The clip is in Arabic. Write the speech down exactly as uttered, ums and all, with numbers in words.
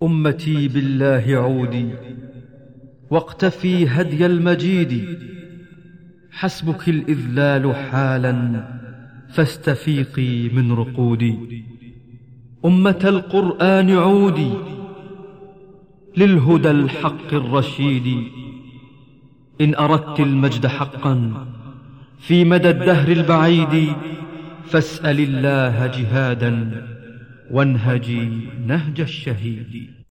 أمتي بالله عودي واقتفي هدي المجيد، حسبك الإذلال حالا فاستفيقي من رقودي. أمة القرآن عودي للهدى الحق الرشيد، إن أردت المجد حقا في مدى الدهر البعيد، فاسأل الله جهادا وانهجي نهج الشهيد.